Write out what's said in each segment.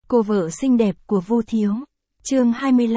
Cô vợ xinh đẹp của Vu Thiếu. Chương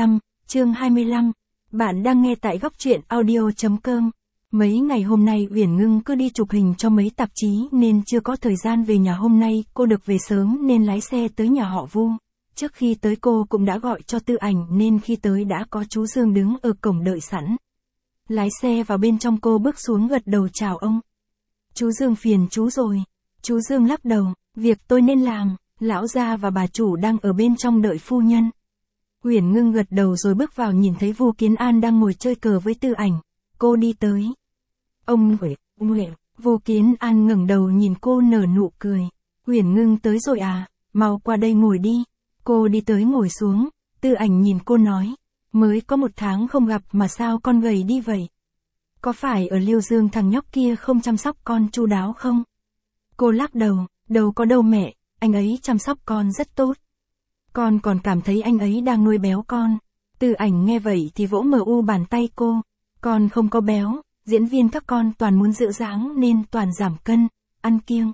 25. Bạn đang nghe tại góc truyện audio.com. Mấy ngày hôm nay Uyển Ngưng cứ đi chụp hình cho mấy tạp chí nên chưa có thời gian về nhà. Hôm nay cô được về sớm nên lái xe tới nhà họ Vu. Trước khi tới cô cũng đã gọi cho Tư Ảnh nên khi tới đã có chú Dương đứng ở cổng đợi sẵn. Lái xe vào bên trong, cô bước xuống gật đầu chào ông. Chú Dương phiền chú rồi. Chú Dương lắc đầu, việc tôi nên làm, lão gia và bà chủ đang ở bên trong đợi phu nhân. Uyển Ngưng gật đầu rồi bước vào, nhìn thấy Vu Kiến An đang ngồi chơi cờ với Tư Ảnh. Cô đi tới. Ông Huệ. Vu Kiến An ngẩng đầu nhìn cô nở nụ cười. Uyển Ngưng tới rồi à, mau qua đây ngồi đi. Cô đi tới ngồi xuống. Tư Ảnh nhìn cô nói, mới có 1 tháng không gặp mà sao con gầy đi vậy? Có phải ở Liêu Dương thằng nhóc kia không chăm sóc con chu đáo không? Cô lắc đầu, đâu có đâu mẹ, anh ấy chăm sóc con rất tốt. Con còn cảm thấy anh ấy đang nuôi béo con. Tư Ảnh nghe vậy thì vỗ mu bàn tay cô. Con không có béo, diễn viên các con toàn muốn giữ dáng nên toàn giảm cân, ăn kiêng.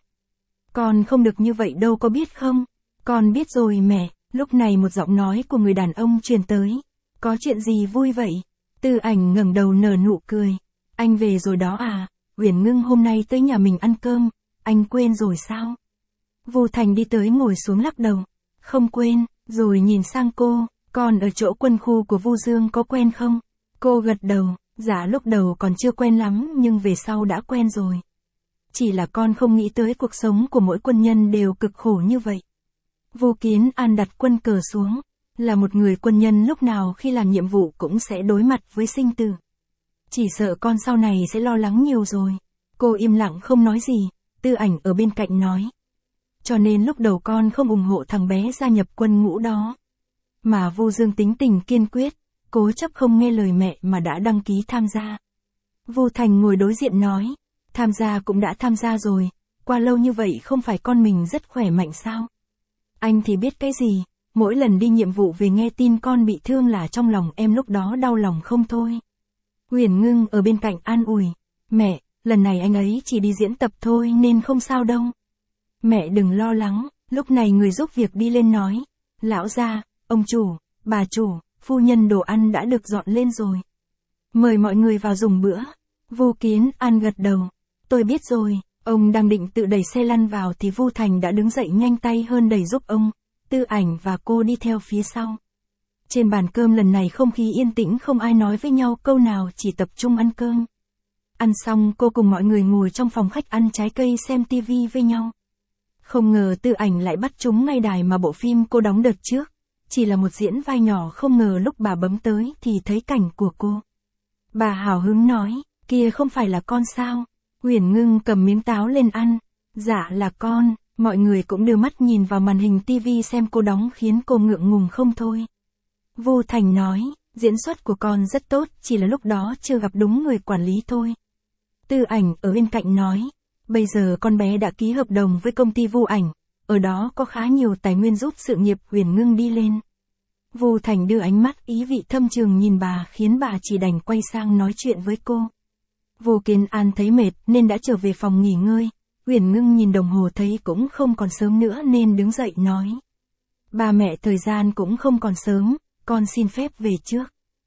Con không được như vậy đâu có biết không? Con biết rồi mẹ. Lúc này một giọng nói của người đàn ông truyền tới. Có chuyện gì vui vậy? Tư Ảnh ngẩng đầu nở nụ cười. Anh về rồi đó à? Uyển Ngưng hôm nay tới nhà mình ăn cơm, anh quên rồi sao? Vu Thành đi tới ngồi xuống lắc đầu. Không quên, rồi nhìn sang cô, con ở chỗ quân khu của Vu Dương có quen không? Cô gật đầu, dạ lúc đầu còn chưa quen lắm nhưng về sau đã quen rồi. Chỉ là con không nghĩ tới cuộc sống của mỗi quân nhân đều cực khổ như vậy. Vu Kiến An đặt quân cờ xuống. Là một người quân nhân lúc nào khi làm nhiệm vụ cũng sẽ đối mặt với sinh tử. Chỉ sợ con sau này sẽ lo lắng nhiều rồi. Cô im lặng không nói gì. Tư Ảnh ở bên cạnh nói. Cho nên lúc đầu con không ủng hộ thằng bé gia nhập quân ngũ đó. Mà Vu Dương tính tình kiên quyết, cố chấp không nghe lời mẹ mà đã đăng ký tham gia. Vu Thành ngồi đối diện nói. Tham gia cũng đã tham gia rồi. Qua lâu như vậy không phải con mình rất khỏe mạnh sao? Anh thì biết cái gì. Mỗi lần đi nhiệm vụ về nghe tin con bị thương là trong lòng em lúc đó đau lòng không thôi. Uyển Ngưng ở bên cạnh an ủi. Mẹ, lần này anh ấy chỉ đi diễn tập thôi nên không sao đâu. Mẹ đừng lo lắng. Lúc này người giúp việc đi lên nói. Lão gia, ông chủ, bà chủ, phu nhân, đồ ăn đã được dọn lên rồi. Mời mọi người vào dùng bữa. Vu Kiến An gật đầu. Tôi biết rồi. Ông đang định tự đẩy xe lăn vào thì Vu Thành đã đứng dậy nhanh tay hơn đẩy giúp ông. Tư Ảnh và cô đi theo phía sau. Trên bàn cơm lần này không khí yên tĩnh, không ai nói với nhau câu nào, chỉ tập trung ăn cơm. Ăn xong cô cùng mọi người ngồi trong phòng khách ăn trái cây xem tivi với nhau. Không ngờ Tư Ảnh lại bắt trúng ngay đài mà bộ phim cô đóng đợt trước. Chỉ là một diễn vai nhỏ, không ngờ lúc bà bấm tới thì thấy cảnh của cô. Bà hào hứng nói, kia không phải là con sao? Uyển Ngưng cầm miếng táo lên ăn. Dạ là con. Mọi người cũng đưa mắt nhìn vào màn hình tivi xem cô đóng khiến cô ngượng ngùng không thôi. Vu Thành nói, diễn xuất của con rất tốt, chỉ là lúc đó chưa gặp đúng người quản lý thôi. Tư Ảnh ở bên cạnh nói, bây giờ con bé đã ký hợp đồng với công ty Vu Ảnh, ở đó có khá nhiều tài nguyên giúp sự nghiệp Uyển Ngưng đi lên. Vu Thành đưa ánh mắt ý vị thâm trường nhìn bà khiến bà chỉ đành quay sang nói chuyện với cô. Vu Kiến An thấy mệt nên đã trở về phòng nghỉ ngơi. Uyển Ngưng nhìn đồng hồ thấy cũng không còn sớm nữa nên đứng dậy nói. Ba mẹ, thời gian cũng không còn sớm, con xin phép về trước.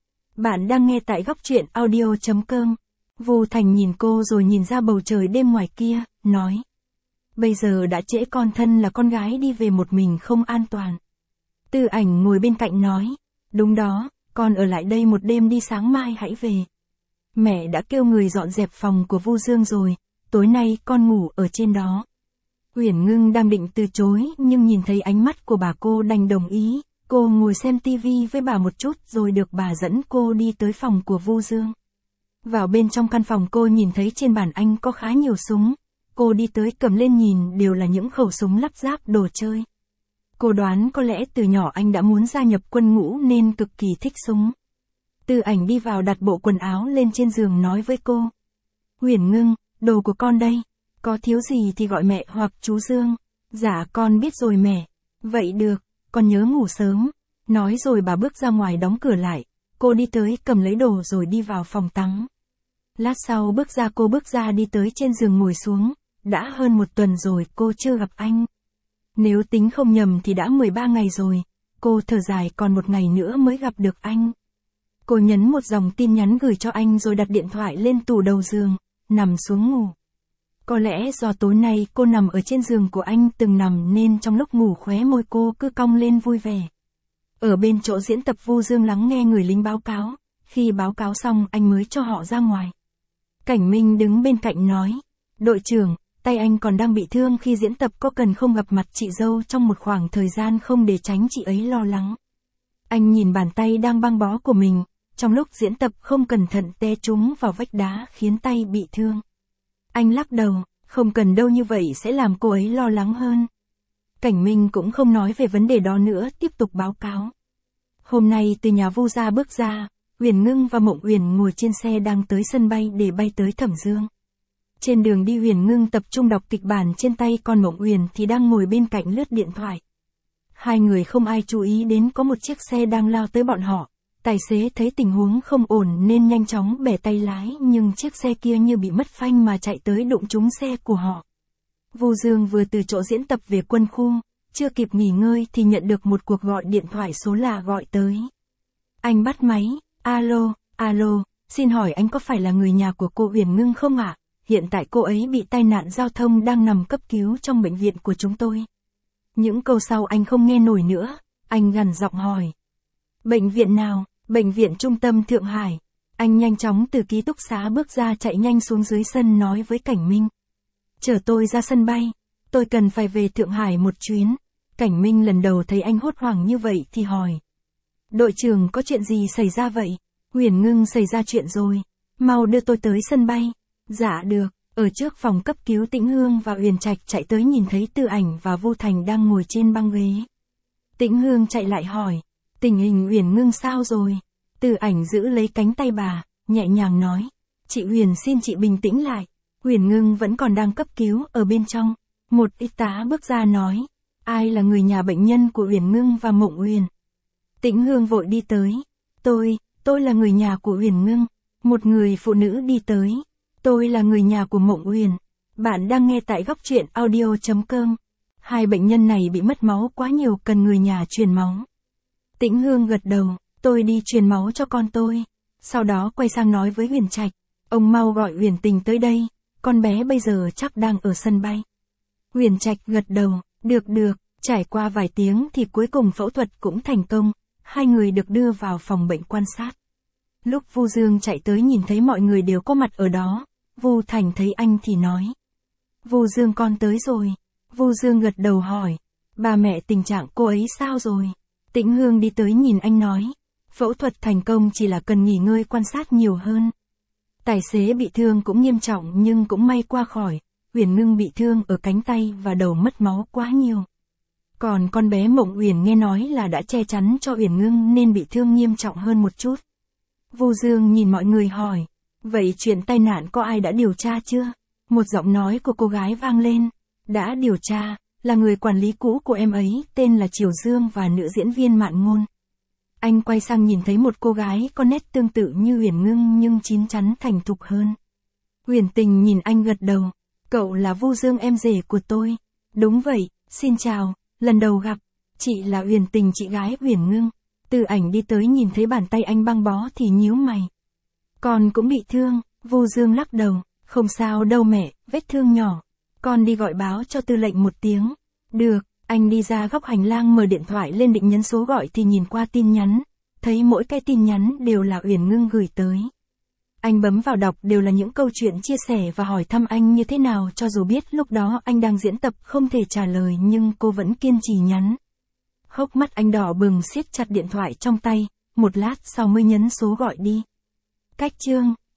Bạn đang nghe tại góc truyện audio.com. Vu Thành nhìn cô rồi nhìn ra bầu trời đêm ngoài kia, nói. Bây giờ đã trễ, con thân là con gái đi về một mình không an toàn. Tư Ảnh ngồi bên cạnh nói. Đúng đó, con ở lại đây một đêm đi, sáng mai hãy về. Mẹ đã kêu người dọn dẹp phòng của Vu Dương rồi. Tối nay con ngủ ở trên đó. Uyển Ngưng đang định từ chối nhưng nhìn thấy ánh mắt của bà cô đành đồng ý. Cô ngồi xem tivi với bà một chút rồi được bà dẫn cô đi tới phòng của Vu Dương. Vào bên trong căn phòng cô nhìn thấy trên bàn anh có khá nhiều súng. Cô đi tới cầm lên nhìn, đều là những khẩu súng lắp ráp đồ chơi. Cô đoán có lẽ từ nhỏ anh đã muốn gia nhập quân ngũ nên cực kỳ thích súng. Tư Ảnh đi vào đặt bộ quần áo lên trên giường nói với cô. Uyển Ngưng, đồ của con đây, có thiếu gì thì gọi mẹ hoặc chú Dương. Dạ con biết rồi mẹ. Vậy được, con nhớ ngủ sớm. Nói rồi bà bước ra ngoài đóng cửa lại. Cô đi tới cầm lấy đồ rồi đi vào phòng tắm. Lát sau cô bước ra đi tới trên giường ngồi xuống. Đã hơn 1 tuần rồi cô chưa gặp anh. Nếu tính không nhầm thì đã 13 ngày rồi, cô thở dài còn một ngày nữa mới gặp được anh. Cô nhấn một dòng tin nhắn gửi cho anh rồi đặt điện thoại lên tủ đầu giường, nằm xuống ngủ. Có lẽ do tối nay cô nằm ở trên giường của anh từng nằm nên trong lúc ngủ khóe môi cô cứ cong lên vui vẻ. Ở bên chỗ diễn tập Vu Dương lắng nghe người lính báo cáo, khi báo cáo xong anh mới cho họ ra ngoài. Cảnh Minh đứng bên cạnh nói, đội trưởng, tay anh còn đang bị thương khi diễn tập, có cần không gặp mặt chị dâu trong một khoảng thời gian không để tránh chị ấy lo lắng. Anh nhìn bàn tay đang băng bó của mình, trong lúc diễn tập không cẩn thận té trúng vào vách đá khiến tay bị thương. Anh lắc đầu, không cần đâu, như vậy sẽ làm cô ấy lo lắng hơn. Cảnh Minh cũng không nói về vấn đề đó nữa, tiếp tục báo cáo. Hôm nay từ nhà Vu gia bước ra, Uyển Ngưng và Mộng Uyển ngồi trên xe đang tới sân bay để bay tới Thẩm Dương. Trên đường đi Uyển Ngưng tập trung đọc kịch bản trên tay, còn Mộng Uyển thì đang ngồi bên cạnh lướt điện thoại. Hai người không ai chú ý đến có một chiếc xe đang lao tới bọn họ. Tài xế thấy tình huống không ổn nên nhanh chóng bẻ tay lái, nhưng chiếc xe kia như bị mất phanh mà chạy tới đụng trúng xe của họ. Vu Dương vừa từ chỗ diễn tập về quân khu, chưa kịp nghỉ ngơi thì nhận được một cuộc gọi điện thoại số lạ gọi tới. Anh bắt máy, alo, xin hỏi anh có phải là người nhà của cô Uyển Ngưng không ạ? Hiện tại cô ấy bị tai nạn giao thông đang nằm cấp cứu trong bệnh viện của chúng tôi. Những câu sau anh không nghe nổi nữa, anh gằn giọng hỏi. Bệnh viện nào? Bệnh viện trung tâm Thượng Hải. Anh nhanh chóng từ ký túc xá bước ra, chạy nhanh xuống dưới sân nói với Cảnh Minh. Chở tôi ra sân bay, tôi cần phải về Thượng Hải một chuyến. Cảnh Minh lần đầu thấy anh hốt hoảng như vậy thì hỏi. Đội trưởng, có chuyện gì xảy ra vậy? Uyển Ngưng xảy ra chuyện rồi, mau đưa tôi tới sân bay. Dạ được. Ở trước phòng cấp cứu Tĩnh Hương và Uyển Trạch chạy tới nhìn thấy Từ Ảnh và Vu Thành đang ngồi trên băng ghế. Tĩnh Hương chạy lại hỏi. Tình hình Uyển Ngưng sao rồi? Từ Ảnh giữ lấy cánh tay bà, nhẹ nhàng nói. Chị Uyển, xin chị bình tĩnh lại. Uyển Ngưng vẫn còn đang cấp cứu ở bên trong. Một y tá bước ra nói. Ai là người nhà bệnh nhân của Uyển Ngưng và Mộng Uyển? Tĩnh Hương vội đi tới. Tôi là người nhà của Uyển Ngưng. Một người phụ nữ đi tới. Tôi là người nhà của Mộng Uyển. Bạn đang nghe tại góc truyện audio.com. Hai bệnh nhân này bị mất máu quá nhiều, cần người nhà truyền máu. Tĩnh Hương gật đầu, tôi đi truyền máu cho con tôi. Sau đó quay sang nói với Uyển Trạch, ông mau gọi Uyển Tình tới đây, con bé bây giờ chắc đang ở sân bay. Uyển Trạch gật đầu, được, trải qua vài tiếng thì cuối cùng phẫu thuật cũng thành công, hai người được đưa vào phòng bệnh quan sát. Lúc Vu Dương chạy tới nhìn thấy mọi người đều có mặt ở đó, Vu Thành thấy anh thì nói. Vu Dương, con tới rồi. Vu Dương gật đầu hỏi, bà mẹ tình trạng cô ấy sao rồi? Tĩnh Hương đi tới nhìn anh nói, phẫu thuật thành công, chỉ là cần nghỉ ngơi quan sát nhiều hơn. Tài xế bị thương cũng nghiêm trọng nhưng cũng may qua khỏi, Uyển Ngưng bị thương ở cánh tay và đầu, mất máu quá nhiều. Còn con bé Mộng Uyển nghe nói là đã che chắn cho Uyển Ngưng nên bị thương nghiêm trọng hơn một chút. Vu Dương nhìn mọi người hỏi, vậy chuyện tai nạn có ai đã điều tra chưa? Một giọng nói của cô gái vang lên, đã điều tra, là người quản lý cũ của em ấy, tên là Triều Dương và nữ diễn viên Mạn Ngôn. Anh quay sang nhìn thấy một cô gái có nét tương tự như Uyển Ngưng nhưng chín chắn thành thục hơn. Uyển Tình nhìn anh gật đầu, cậu là Vu Dương, em rể của tôi. Đúng vậy, xin chào, lần đầu gặp, chị là Uyển Tình, chị gái Uyển Ngưng. Từ Ảnh đi tới nhìn thấy bàn tay anh băng bó thì nhíu mày. Con cũng bị thương, Vu Dương lắc đầu, không sao đâu mẹ, vết thương nhỏ. Con đi gọi báo cho tư lệnh một tiếng. Được, anh đi ra góc hành lang mở điện thoại lên định nhấn số gọi thì nhìn qua tin nhắn, thấy mỗi cái tin nhắn đều là Uyển Ngưng gửi tới. Anh bấm vào đọc đều là những câu chuyện chia sẻ và hỏi thăm anh như thế nào, cho dù biết lúc đó anh đang diễn tập không thể trả lời nhưng cô vẫn kiên trì nhắn. Hốc mắt anh đỏ bừng siết chặt điện thoại trong tay, một lát sau mới nhấn số gọi đi. Cách chương